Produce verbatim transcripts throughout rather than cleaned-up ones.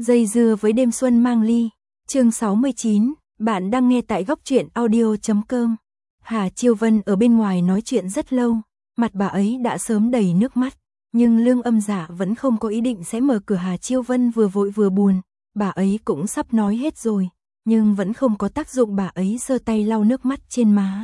Dây dưa với đêm xuân mang ly, chương sáu mươi chín, bạn đang nghe tại góc truyện audio chấm com. Hà Chiêu Vân ở bên ngoài nói chuyện rất lâu, mặt bà ấy đã sớm đầy nước mắt, nhưng Lương Âm Dạ vẫn không có ý định sẽ mở cửa. Hà Chiêu Vân vừa vội vừa buồn, bà ấy cũng sắp nói hết rồi, nhưng vẫn không có tác dụng. Bà ấy giơ tay lau nước mắt trên má.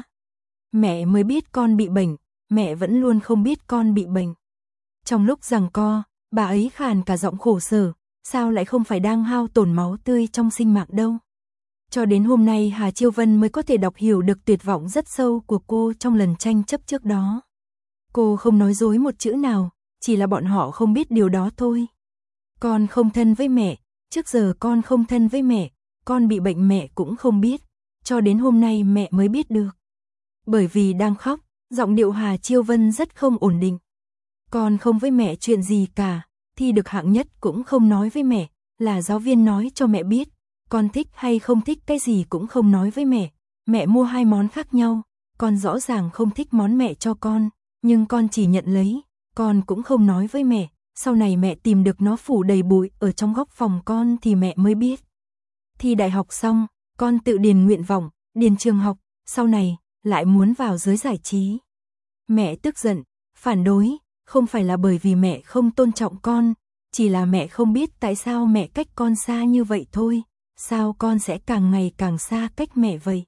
Mẹ mới biết con bị bệnh, mẹ vẫn luôn không biết con bị bệnh. Trong lúc giằng co, bà ấy khàn cả giọng khổ sở, sao lại không phải đang hao tổn máu tươi trong sinh mạng đâu. Cho đến hôm nay Hà Chiêu Vân mới có thể đọc hiểu được tuyệt vọng rất sâu của cô trong lần tranh chấp trước đó. Cô không nói dối một chữ nào, chỉ là bọn họ không biết điều đó thôi. Con không thân với mẹ, trước giờ con không thân với mẹ, con bị bệnh mẹ cũng không biết, cho đến hôm nay mẹ mới biết được. Bởi vì đang khóc, giọng điệu Hà Chiêu Vân rất không ổn định. Con không với mẹ chuyện gì cả, thi được hạng nhất cũng không nói với mẹ, là giáo viên nói cho mẹ biết. Con thích hay không thích cái gì cũng không nói với mẹ, mẹ mua hai món khác nhau, con rõ ràng không thích món mẹ cho con, nhưng con chỉ nhận lấy, con cũng không nói với mẹ, sau này mẹ tìm được nó phủ đầy bụi ở trong góc phòng con thì mẹ mới biết. Thi đại học xong, con tự điền nguyện vọng, điền trường học, sau này lại muốn vào giới giải trí. Mẹ tức giận, phản đối, không phải là bởi vì mẹ không tôn trọng con, chỉ là mẹ không biết tại sao mẹ cách con xa như vậy thôi. Sao con sẽ càng ngày càng xa cách mẹ vậy?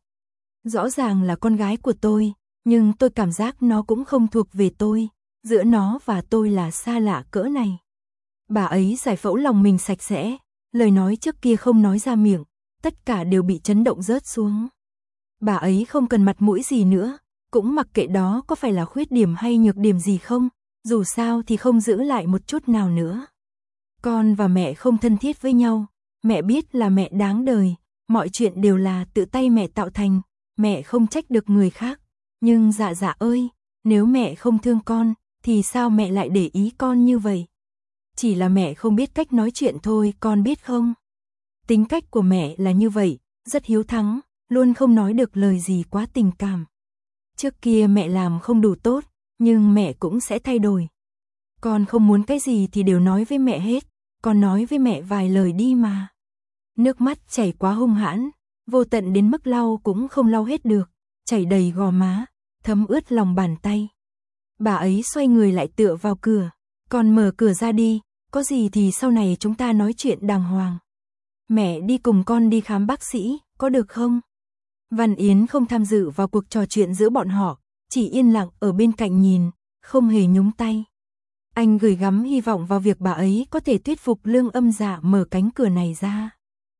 Rõ ràng là con gái của tôi, nhưng tôi cảm giác nó cũng không thuộc về tôi, giữa nó và tôi là xa lạ cỡ này. Bà ấy giải phẫu lòng mình sạch sẽ, lời nói trước kia không nói ra miệng, tất cả đều bị chấn động rớt xuống. Bà ấy không cần mặt mũi gì nữa, cũng mặc kệ đó có phải là khuyết điểm hay nhược điểm gì không, dù sao thì không giữ lại một chút nào nữa. Con và mẹ không thân thiết với nhau. Mẹ biết là mẹ đáng đời, mọi chuyện đều là tự tay mẹ tạo thành, mẹ không trách được người khác. Nhưng Dạ Dạ ơi, nếu mẹ không thương con, thì sao mẹ lại để ý con như vậy? Chỉ là mẹ không biết cách nói chuyện thôi, con biết không? Tính cách của mẹ là như vậy, rất hiếu thắng, luôn không nói được lời gì quá tình cảm. Trước kia mẹ làm không đủ tốt, nhưng mẹ cũng sẽ thay đổi. Con không muốn cái gì thì đều nói với mẹ hết. Con nói với mẹ vài lời đi mà. Nước mắt chảy quá hung hãn, vô tận đến mức lau cũng không lau hết được, chảy đầy gò má, thấm ướt lòng bàn tay. Bà ấy xoay người lại tựa vào cửa, con mở cửa ra đi, có gì thì sau này chúng ta nói chuyện đàng hoàng. Mẹ đi cùng con đi khám bác sĩ, có được không? Văn Yến không tham dự vào cuộc trò chuyện giữa bọn họ, chỉ yên lặng ở bên cạnh nhìn, không hề nhúng tay. Anh gửi gắm hy vọng vào việc bà ấy có thể thuyết phục Lương Âm Dạ mở cánh cửa này ra.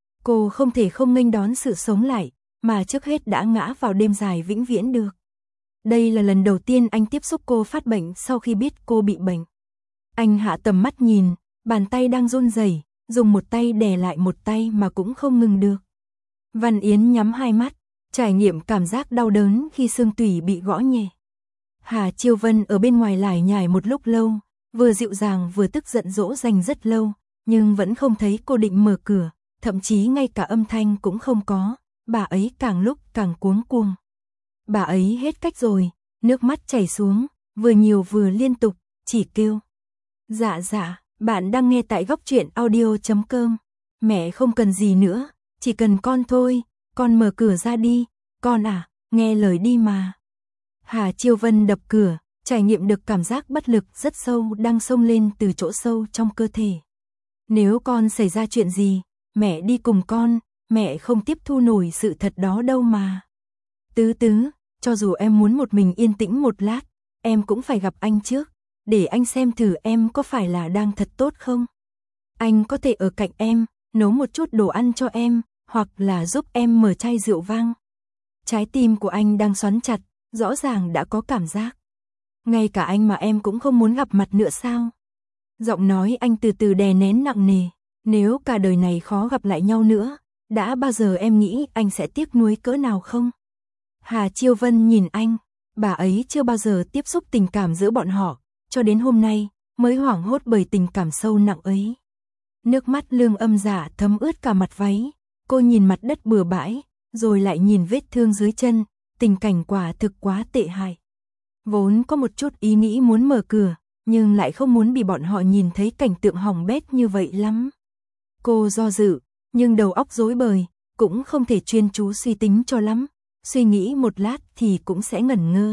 Cô không thể không nghênh đón sự sống lại, mà trước hết đã ngã vào đêm dài vĩnh viễn được. Đây là lần đầu tiên anh tiếp xúc cô phát bệnh sau khi biết cô bị bệnh. Anh hạ tầm mắt nhìn, bàn tay đang run rẩy, dùng một tay đè lại một tay mà cũng không ngừng được. Văn Yến nhắm hai mắt, trải nghiệm cảm giác đau đớn khi xương tủy bị gõ nhẹ. Hà Chiêu Vân ở bên ngoài lải nhải một lúc lâu, vừa dịu dàng vừa tức giận dỗ dành rất lâu, nhưng vẫn không thấy cô định mở cửa, thậm chí ngay cả âm thanh cũng không có, bà ấy càng lúc càng cuống cuồng. Bà ấy hết cách rồi, nước mắt chảy xuống, vừa nhiều vừa liên tục, chỉ kêu. Dạ dạ, bạn đang nghe tại góc truyện audio chấm com. Mẹ không cần gì nữa, chỉ cần con thôi, con mở cửa ra đi, con à, nghe lời đi mà. Hà Chiêu Vân đập cửa, trải nghiệm được cảm giác bất lực rất sâu đang xông lên từ chỗ sâu trong cơ thể. Nếu con xảy ra chuyện gì, mẹ đi cùng con, mẹ không tiếp thu nổi sự thật đó đâu mà. Tứ tứ, cho dù em muốn một mình yên tĩnh một lát, em cũng phải gặp anh trước, để anh xem thử em có phải là đang thật tốt không. Anh có thể ở cạnh em, nấu một chút đồ ăn cho em, hoặc là giúp em mở chai rượu vang. Trái tim của anh đang xoắn chặt, rõ ràng đã có cảm giác. Ngay cả anh mà em cũng không muốn gặp mặt nữa sao? Giọng nói anh từ từ đè nén nặng nề. Nếu cả đời này khó gặp lại nhau nữa, đã bao giờ em nghĩ anh sẽ tiếc nuối cỡ nào không? Hà Chiêu Vân nhìn anh, bà ấy chưa bao giờ tiếp xúc tình cảm giữa bọn họ, cho đến hôm nay mới hoảng hốt bởi tình cảm sâu nặng ấy. Nước mắt Lương Âm Dạ thấm ướt cả mặt váy, cô nhìn mặt đất bừa bãi, rồi lại nhìn vết thương dưới chân, tình cảnh quả thực quá tệ hại. Vốn có một chút ý nghĩ muốn mở cửa, nhưng lại không muốn bị bọn họ nhìn thấy cảnh tượng hỏng bét như vậy lắm. Cô do dự, nhưng đầu óc rối bời, cũng không thể chuyên chú suy tính cho lắm, suy nghĩ một lát thì cũng sẽ ngẩn ngơ.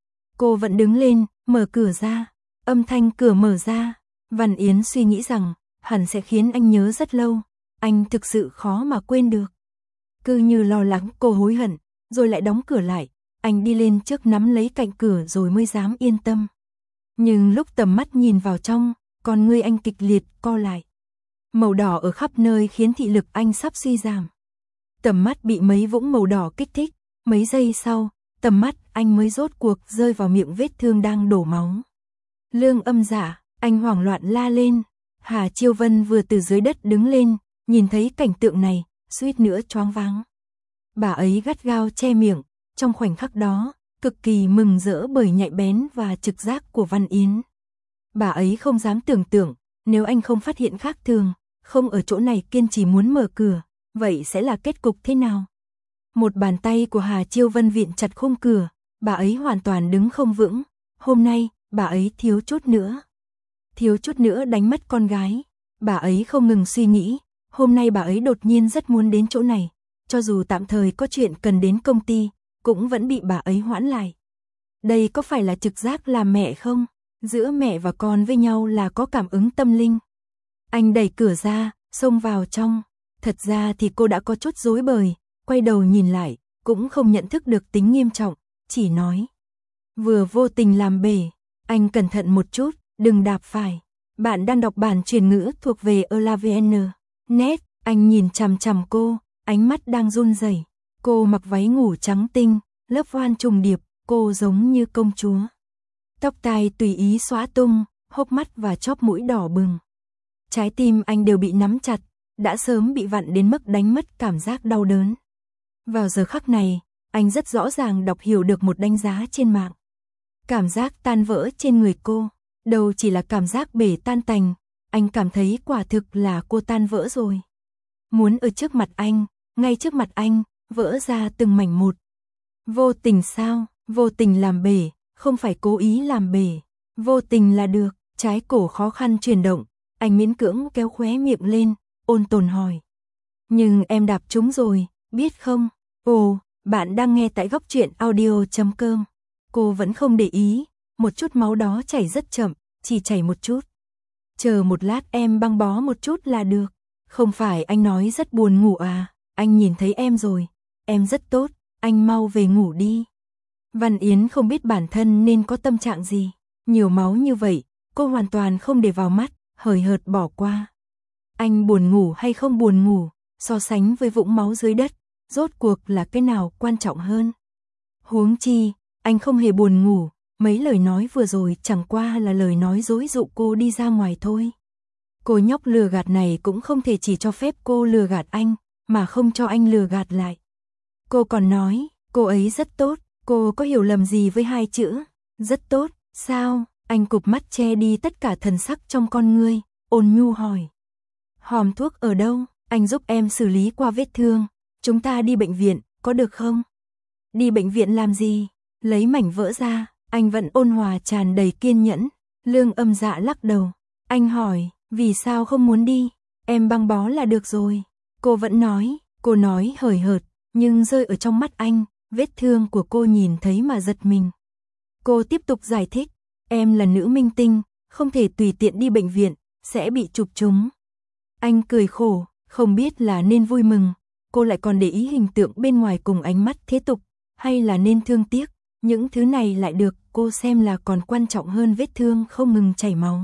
Cô vẫn đứng lên, mở cửa ra, âm thanh cửa mở ra, Văn Yến suy nghĩ rằng, hẳn sẽ khiến anh nhớ rất lâu, anh thực sự khó mà quên được. Cứ như lo lắng cô hối hận, rồi lại đóng cửa lại, anh đi lên trước nắm lấy cạnh cửa rồi mới dám yên tâm. Nhưng lúc tầm mắt nhìn vào trong, con ngươi anh kịch liệt co lại. Màu đỏ ở khắp nơi khiến thị lực anh sắp suy giảm. Tầm mắt bị mấy vũng màu đỏ kích thích, mấy giây sau, tầm mắt anh mới rốt cuộc rơi vào miệng vết thương đang đổ máu. Lương Âm Dạ, anh hoảng loạn la lên. Hà Chiêu Vân vừa từ dưới đất đứng lên, nhìn thấy cảnh tượng này, suýt nữa choáng váng. Bà ấy gắt gao che miệng, trong khoảnh khắc đó, cực kỳ mừng rỡ bởi nhạy bén và trực giác của Văn Yến. Bà ấy không dám tưởng tượng, nếu anh không phát hiện khác thường, không ở chỗ này kiên trì muốn mở cửa, vậy sẽ là kết cục thế nào? Một bàn tay của Hà Chiêu Vân vịn chặt khung cửa, bà ấy hoàn toàn đứng không vững. Hôm nay, bà ấy thiếu chút nữa. Thiếu chút nữa đánh mất con gái. Bà ấy không ngừng suy nghĩ, hôm nay bà ấy đột nhiên rất muốn đến chỗ này. Cho dù tạm thời có chuyện cần đến công ty, cũng vẫn bị bà ấy hoãn lại. Đây có phải là trực giác làm mẹ không? Giữa mẹ và con với nhau là có cảm ứng tâm linh. Anh đẩy cửa ra, xông vào trong. Thật ra thì cô đã có chút rối bời, quay đầu nhìn lại, cũng không nhận thức được tính nghiêm trọng, chỉ nói. Vừa vô tình làm bể, anh cẩn thận một chút, đừng đạp phải. Bạn đang đọc bản truyền ngữ thuộc về Elavn. Net, anh nhìn chằm chằm cô, ánh mắt đang run rẩy. Cô mặc váy ngủ trắng tinh, lớp voan trùng điệp, cô giống như công chúa. Tóc tai tùy ý xõa tung, hốc mắt và chóp mũi đỏ bừng. Trái tim anh đều bị nắm chặt, đã sớm bị vặn đến mức đánh mất cảm giác đau đớn. Vào giờ khắc này, anh rất rõ ràng đọc hiểu được một đánh giá trên mạng. Cảm giác tan vỡ trên người cô, đâu chỉ là cảm giác bể tan tành, anh cảm thấy quả thực là cô tan vỡ rồi. Muốn ở trước mặt anh, ngay trước mặt anh, vỡ ra từng mảnh một. Vô tình sao? Vô tình làm bể, không phải cố ý làm bể. Vô tình là được. Trái cổ khó khăn chuyển động, anh miễn cưỡng kéo khóe miệng lên, ôn tồn hỏi. Nhưng em đạp trúng rồi, biết không? Ồ, bạn đang nghe tại góc truyện audio chấm com. Cô vẫn không để ý, một chút máu đó chảy rất chậm, chỉ chảy một chút. Chờ một lát em băng bó một chút là được. Không phải anh nói rất buồn ngủ à, anh nhìn thấy em rồi, em rất tốt, anh mau về ngủ đi. Văn Yến không biết bản thân nên có tâm trạng gì, nhiều máu như vậy, cô hoàn toàn không để vào mắt, hời hợt bỏ qua. Anh buồn ngủ hay không buồn ngủ, so sánh với vũng máu dưới đất, rốt cuộc là cái nào quan trọng hơn? Huống chi, anh không hề buồn ngủ, mấy lời nói vừa rồi chẳng qua là lời nói dối dụ cô đi ra ngoài thôi. Cô nhóc lừa gạt này cũng không thể chỉ cho phép cô lừa gạt anh, mà không cho anh lừa gạt lại. Cô còn nói, cô ấy rất tốt, cô có hiểu lầm gì với hai chữ, rất tốt, sao? Anh cụp mắt che đi tất cả thần sắc trong con ngươi, ôn nhu hỏi. Hòm thuốc ở đâu? Anh giúp em xử lý qua vết thương, chúng ta đi bệnh viện, có được không? Đi bệnh viện làm gì? Lấy mảnh vỡ ra, anh vẫn ôn hòa tràn đầy kiên nhẫn. Lương Âm Dạ lắc đầu. Anh hỏi, vì sao không muốn đi? Em băng bó là được rồi. Cô vẫn nói, cô nói hời hợt, nhưng rơi ở trong mắt anh, vết thương của cô nhìn thấy mà giật mình. Cô tiếp tục giải thích, em là nữ minh tinh, không thể tùy tiện đi bệnh viện, sẽ bị chụp trúng. Anh cười khổ, không biết là nên vui mừng, cô lại còn để ý hình tượng bên ngoài cùng ánh mắt thế tục, hay là nên thương tiếc, những thứ này lại được cô xem là còn quan trọng hơn vết thương không ngừng chảy máu.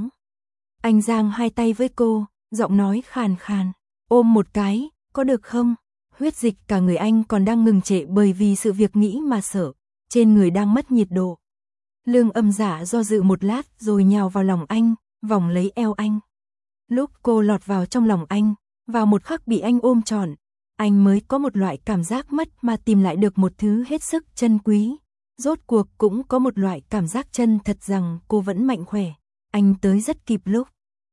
Anh giang hai tay với cô, giọng nói khàn khàn, ôm một cái, có được không? Huyết dịch cả người anh còn đang ngừng trệ bởi vì sự việc nghĩ mà sợ, trên người đang mất nhiệt độ. Lương Âm Dạ do dự một lát rồi nhào vào lòng anh, vòng lấy eo anh. Lúc cô lọt vào trong lòng anh, vào một khắc bị anh ôm trọn, anh mới có một loại cảm giác mất mà tìm lại được một thứ hết sức chân quý. Rốt cuộc cũng có một loại cảm giác chân thật rằng cô vẫn mạnh khỏe. Anh tới rất kịp lúc.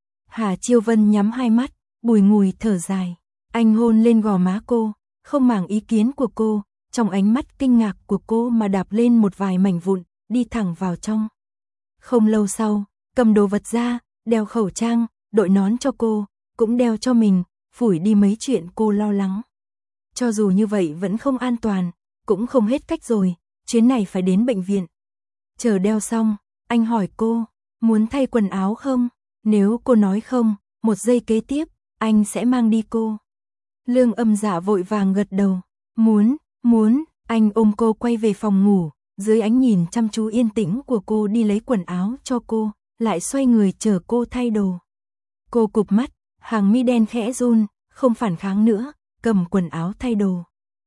Hà Chiêu Vân nhắm hai mắt, bùi ngùi thở dài. Anh hôn lên gò má cô, không màng ý kiến của cô, trong ánh mắt kinh ngạc của cô mà đạp lên một vài mảnh vụn, đi thẳng vào trong. Không lâu sau, cầm đồ vật ra, đeo khẩu trang, đội nón cho cô, cũng đeo cho mình, phủi đi mấy chuyện cô lo lắng. Cho dù như vậy vẫn không an toàn, cũng không hết cách rồi, chuyến này phải đến bệnh viện. Chờ đeo xong, anh hỏi cô, muốn thay quần áo không? Nếu cô nói không, một giây kế tiếp, anh sẽ mang đi cô. Lương Âm Dạ vội vàng gật đầu, muốn, muốn, anh ôm cô quay về phòng ngủ, dưới ánh nhìn chăm chú yên tĩnh của cô đi lấy quần áo cho cô, lại xoay người chờ cô thay đồ. Cô cụp mắt, hàng mi đen khẽ run, không phản kháng nữa, cầm quần áo thay đồ.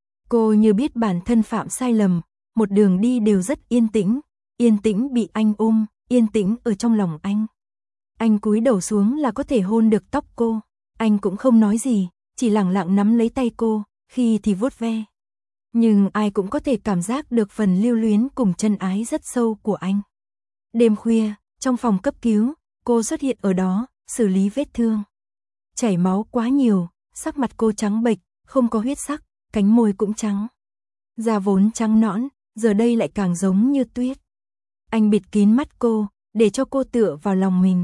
Cô như biết bản thân phạm sai lầm, một đường đi đều rất yên tĩnh, yên tĩnh bị anh ôm, yên tĩnh ở trong lòng anh. Anh cúi đầu xuống là có thể hôn được tóc cô, anh cũng không nói gì, chỉ lẳng lặng nắm lấy tay cô, khi thì vuốt ve. Nhưng ai cũng có thể cảm giác được phần lưu luyến cùng chân ái rất sâu của anh. Đêm khuya, trong phòng cấp cứu, cô xuất hiện ở đó, xử lý vết thương. Chảy máu quá nhiều, sắc mặt cô trắng bệch, không có huyết sắc, cánh môi cũng trắng. Da vốn trắng nõn, giờ đây lại càng giống như tuyết. Anh bịt kín mắt cô, để cho cô tựa vào lòng mình.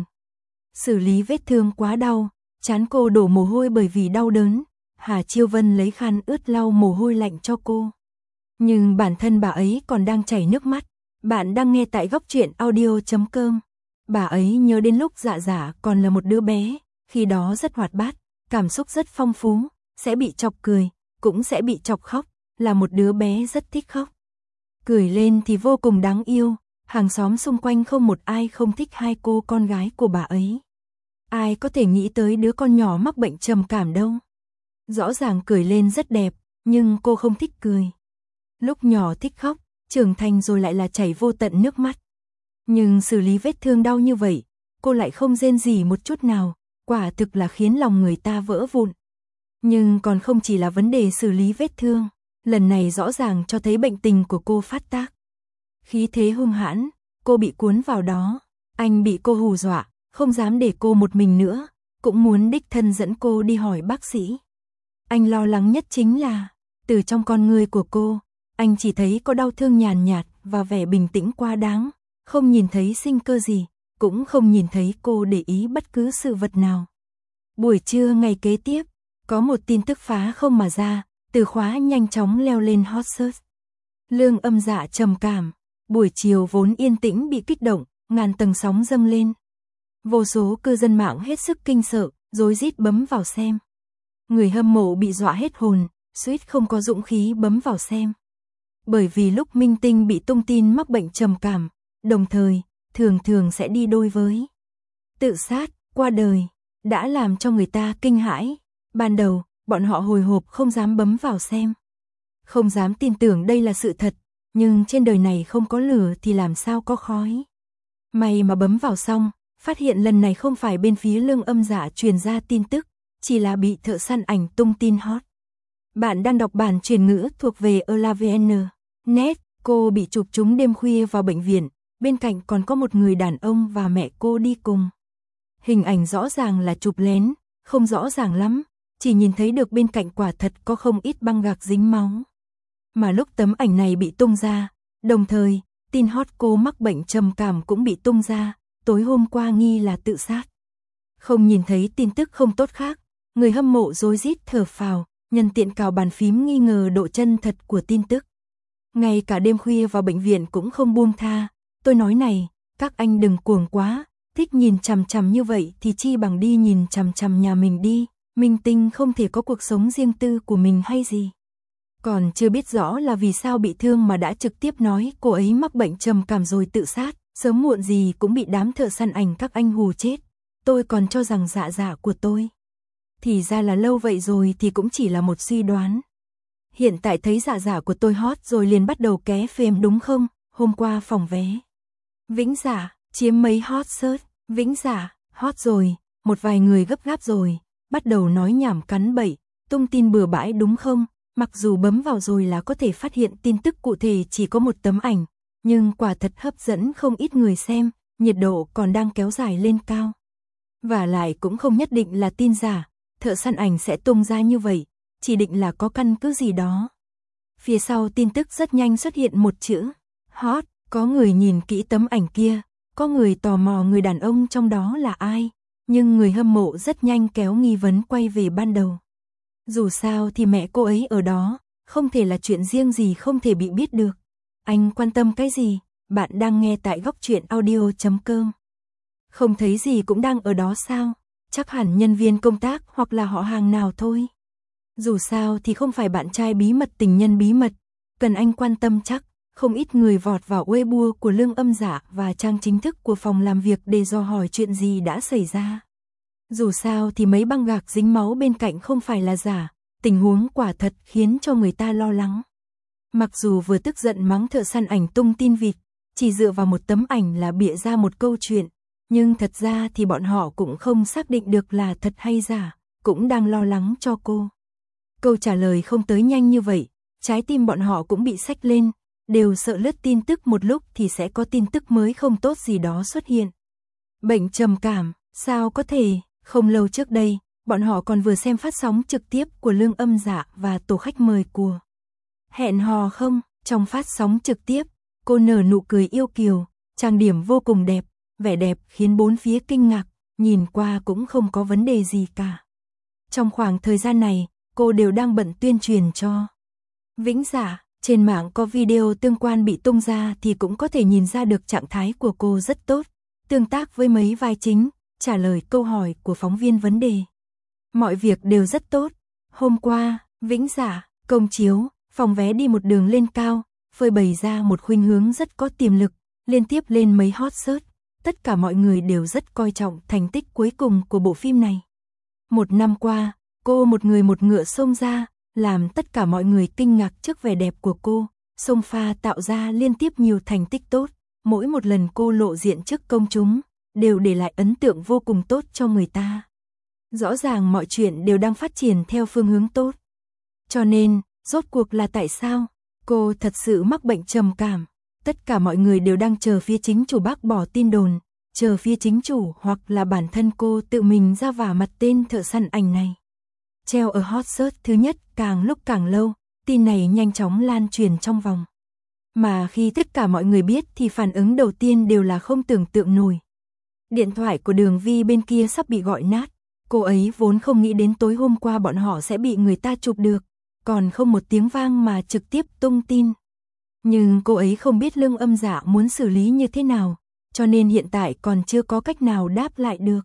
Xử lý vết thương quá đau, trán cô đổ mồ hôi bởi vì đau đớn. Hà Chiêu Vân lấy khăn ướt lau mồ hôi lạnh cho cô. Nhưng bản thân bà ấy còn đang chảy nước mắt. Bạn đang nghe tại góc truyện audio chấm com. Bà ấy nhớ đến lúc Dạ Dạ còn là một đứa bé, khi đó rất hoạt bát, cảm xúc rất phong phú, sẽ bị chọc cười, cũng sẽ bị chọc khóc, là một đứa bé rất thích khóc. Cười lên thì vô cùng đáng yêu, hàng xóm xung quanh không một ai không thích hai cô con gái của bà ấy. Ai có thể nghĩ tới đứa con nhỏ mắc bệnh trầm cảm đâu. Rõ ràng cười lên rất đẹp, nhưng cô không thích cười. Lúc nhỏ thích khóc, trưởng thành rồi lại là chảy vô tận nước mắt. Nhưng xử lý vết thương đau như vậy, cô lại không rên rỉ một chút nào, quả thực là khiến lòng người ta vỡ vụn. Nhưng còn không chỉ là vấn đề xử lý vết thương, lần này rõ ràng cho thấy bệnh tình của cô phát tác. Khí thế hung hãn, cô bị cuốn vào đó, anh bị cô hù dọa, không dám để cô một mình nữa, cũng muốn đích thân dẫn cô đi hỏi bác sĩ. Anh lo lắng nhất chính là, từ trong con người của cô, anh chỉ thấy có đau thương nhàn nhạt và vẻ bình tĩnh quá đáng, không nhìn thấy sinh cơ gì, cũng không nhìn thấy cô để ý bất cứ sự vật nào. Buổi trưa ngày kế tiếp, có một tin tức phá không mà ra, từ khóa nhanh chóng leo lên hot search. Lương Âm Dạ trầm cảm, buổi chiều vốn yên tĩnh bị kích động, ngàn tầng sóng dâng lên. Vô số cư dân mạng hết sức kinh sợ, rối rít bấm vào xem. Người hâm mộ bị dọa hết hồn, suýt không có dũng khí bấm vào xem. Bởi vì lúc minh tinh bị tung tin mắc bệnh trầm cảm, đồng thời, thường thường sẽ đi đôi với tự sát, qua đời, đã làm cho người ta kinh hãi. Ban đầu, bọn họ hồi hộp không dám bấm vào xem. Không dám tin tưởng đây là sự thật, nhưng trên đời này không có lửa thì làm sao có khói. May mà bấm vào xong, phát hiện lần này không phải bên phía Lương Âm Dạ truyền ra tin tức, chỉ là bị thợ săn ảnh tung tin hot. Bạn đang đọc bản truyền ngữ thuộc về elavn chấm net, cô bị chụp trúng đêm khuya vào bệnh viện, bên cạnh còn có một người đàn ông và mẹ cô đi cùng. Hình ảnh rõ ràng là chụp lén, không rõ ràng lắm, chỉ nhìn thấy được bên cạnh quả thật có không ít băng gạc dính máu. Mà lúc tấm ảnh này bị tung ra, đồng thời, tin hot cô mắc bệnh trầm cảm cũng bị tung ra, tối hôm qua nghi là tự sát. Không nhìn thấy tin tức không tốt khác, người hâm mộ rối rít thở phào, nhân tiện cào bàn phím nghi ngờ độ chân thật của tin tức. Ngay cả đêm khuya vào bệnh viện cũng không buông tha, tôi nói này, các anh đừng cuồng quá, thích nhìn chằm chằm như vậy thì chi bằng đi nhìn chằm chằm nhà mình đi, minh tinh không thể có cuộc sống riêng tư của mình hay gì. Còn chưa biết rõ là vì sao bị thương mà đã trực tiếp nói cô ấy mắc bệnh trầm cảm rồi tự sát, sớm muộn gì cũng bị đám thợ săn ảnh các anh hù chết. Tôi còn cho rằng Dạ Dạ của tôi. Thì ra là lâu vậy rồi thì cũng chỉ là một suy đoán. Hiện tại thấy Dạ Dạ của tôi hot rồi liền bắt đầu ké phim đúng không? Hôm qua phòng vé Vĩnh Dạ, chiếm mấy hot search, Vĩnh Dạ, hot rồi, một vài người gấp gáp rồi, bắt đầu nói nhảm cắn bậy, tung tin bừa bãi đúng không? Mặc dù bấm vào rồi là có thể phát hiện tin tức cụ thể chỉ có một tấm ảnh, nhưng quả thật hấp dẫn không ít người xem, nhiệt độ còn đang kéo dài lên cao. Và lại cũng không nhất định là tin giả, thợ săn ảnh sẽ tung ra như vậy, chỉ định là có căn cứ gì đó. Phía sau tin tức rất nhanh xuất hiện một chữ, hot, có người nhìn kỹ tấm ảnh kia, có người tò mò người đàn ông trong đó là ai, nhưng người hâm mộ rất nhanh kéo nghi vấn quay về ban đầu. Dù sao thì mẹ cô ấy ở đó, không thể là chuyện riêng gì không thể bị biết được. Anh quan tâm cái gì? Bạn đang nghe tại góc truyện audio chấm com. Không thấy gì cũng đang ở đó sao? Chắc hẳn nhân viên công tác hoặc là họ hàng nào thôi. Dù sao thì không phải bạn trai bí mật tình nhân bí mật, cần anh quan tâm chắc. Không ít người vọt vào Weibo của Lương Âm Dạ và trang chính thức của phòng làm việc để dò hỏi chuyện gì đã xảy ra. Dù sao thì mấy băng gạc dính máu bên cạnh không phải là giả, tình huống quả thật khiến cho người ta lo lắng. Mặc dù vừa tức giận mắng thợ săn ảnh tung tin vịt, chỉ dựa vào một tấm ảnh là bịa ra một câu chuyện, nhưng thật ra thì bọn họ cũng không xác định được là thật hay giả, cũng đang lo lắng cho cô. Câu trả lời không tới nhanh như vậy, trái tim bọn họ cũng bị xách lên, đều sợ lướt tin tức một lúc thì sẽ có tin tức mới không tốt gì đó xuất hiện. Bệnh trầm cảm, sao có thể? Không lâu trước đây, bọn họ còn vừa xem phát sóng trực tiếp của Lương Âm Dạ và tổ khách mời của Hẹn Hò không? Trong phát sóng trực tiếp, cô nở nụ cười yêu kiều, trang điểm vô cùng đẹp, vẻ đẹp khiến bốn phía kinh ngạc, nhìn qua cũng không có vấn đề gì cả. Trong khoảng thời gian này, cô đều đang bận tuyên truyền cho Vĩnh Dạ. Trên mạng có video tương quan bị tung ra thì cũng có thể nhìn ra được trạng thái của cô rất tốt, tương tác với mấy vai chính, trả lời câu hỏi của phóng viên vấn đề. Mọi việc đều rất tốt. Hôm qua, Vĩnh Dạ, công chiếu, phòng vé đi một đường lên cao, phơi bày ra một khuynh hướng rất có tiềm lực, liên tiếp lên mấy hot search. Tất cả mọi người đều rất coi trọng thành tích cuối cùng của bộ phim này. Một năm qua, cô một người một ngựa xông ra, làm tất cả mọi người kinh ngạc trước vẻ đẹp của cô, xông pha tạo ra liên tiếp nhiều thành tích tốt, mỗi một lần cô lộ diện trước công chúng, đều để lại ấn tượng vô cùng tốt cho người ta. Rõ ràng mọi chuyện đều đang phát triển theo phương hướng tốt. Cho nên, rốt cuộc là tại sao cô thật sự mắc bệnh trầm cảm? Tất cả mọi người đều đang chờ phía chính chủ bác bỏ tin đồn, chờ phía chính chủ hoặc là bản thân cô tự mình ra vả mặt tên thợ săn ảnh này. Treo ở hot search thứ nhất càng lúc càng lâu, tin này nhanh chóng lan truyền trong vòng. Mà khi tất cả mọi người biết thì phản ứng đầu tiên đều là không tưởng tượng nổi. Điện thoại của Đường Vi bên kia sắp bị gọi nát, cô ấy vốn không nghĩ đến tối hôm qua bọn họ sẽ bị người ta chụp được, còn không một tiếng vang mà trực tiếp tung tin. Nhưng cô ấy không biết Lương Âm Dạ muốn xử lý như thế nào, cho nên hiện tại còn chưa có cách nào đáp lại được.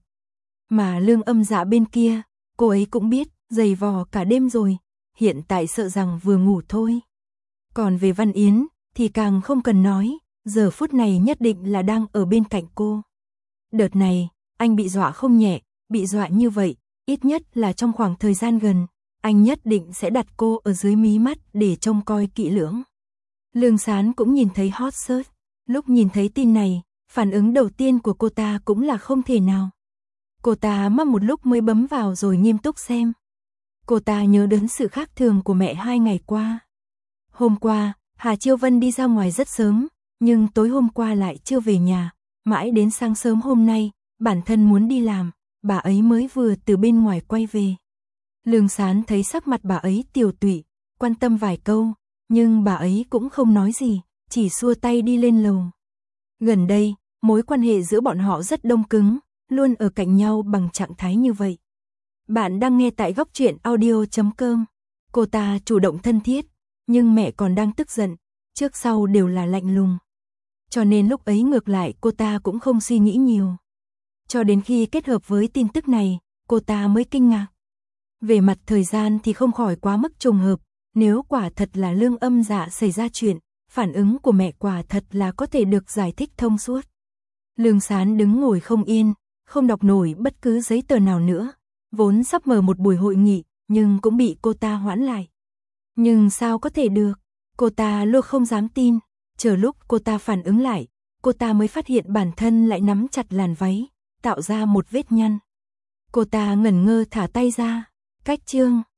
Mà Lương Âm Dạ bên kia, cô ấy cũng biết, giày vò cả đêm rồi, hiện tại sợ rằng vừa ngủ thôi. Còn về Văn Yến, thì càng không cần nói, giờ phút này nhất định là đang ở bên cạnh cô. Đợt này, anh bị dọa không nhẹ, bị dọa như vậy, ít nhất là trong khoảng thời gian gần, anh nhất định sẽ đặt cô ở dưới mí mắt để trông coi kỹ lưỡng. Lương Sán cũng nhìn thấy hot search, lúc nhìn thấy tin này, phản ứng đầu tiên của cô ta cũng là không thể nào. Cô ta mất một lúc mới bấm vào rồi nghiêm túc xem. Cô ta nhớ đến sự khác thường của mẹ hai ngày qua. Hôm qua, Hà Chiêu Vân đi ra ngoài rất sớm, nhưng tối hôm qua lại chưa về nhà. Mãi đến sáng sớm hôm nay, bản thân muốn đi làm, bà ấy mới vừa từ bên ngoài quay về. Lương Sán thấy sắc mặt bà ấy tiều tụy, quan tâm vài câu, nhưng bà ấy cũng không nói gì, chỉ xua tay đi lên lầu. Gần đây, mối quan hệ giữa bọn họ rất đông cứng, luôn ở cạnh nhau bằng trạng thái như vậy. Bạn đang nghe tại góc truyện audio chấm com. Cô ta chủ động thân thiết, nhưng mẹ còn đang tức giận, trước sau đều là lạnh lùng. Cho nên lúc ấy ngược lại cô ta cũng không suy nghĩ nhiều. Cho đến khi kết hợp với tin tức này, cô ta mới kinh ngạc. Về mặt thời gian thì không khỏi quá mức trùng hợp, nếu quả thật là Lương Âm Dạ xảy ra chuyện, phản ứng của mẹ quả thật là có thể được giải thích thông suốt. Lương Sán đứng ngồi không yên, không đọc nổi bất cứ giấy tờ nào nữa, vốn sắp mở một buổi hội nghị, nhưng cũng bị cô ta hoãn lại. Nhưng sao có thể được, cô ta luôn không dám tin, chờ lúc cô ta phản ứng lại, cô ta mới phát hiện bản thân lại nắm chặt làn váy, tạo ra một vết nhăn. Cô ta ngẩn ngơ thả tay ra, cách chương.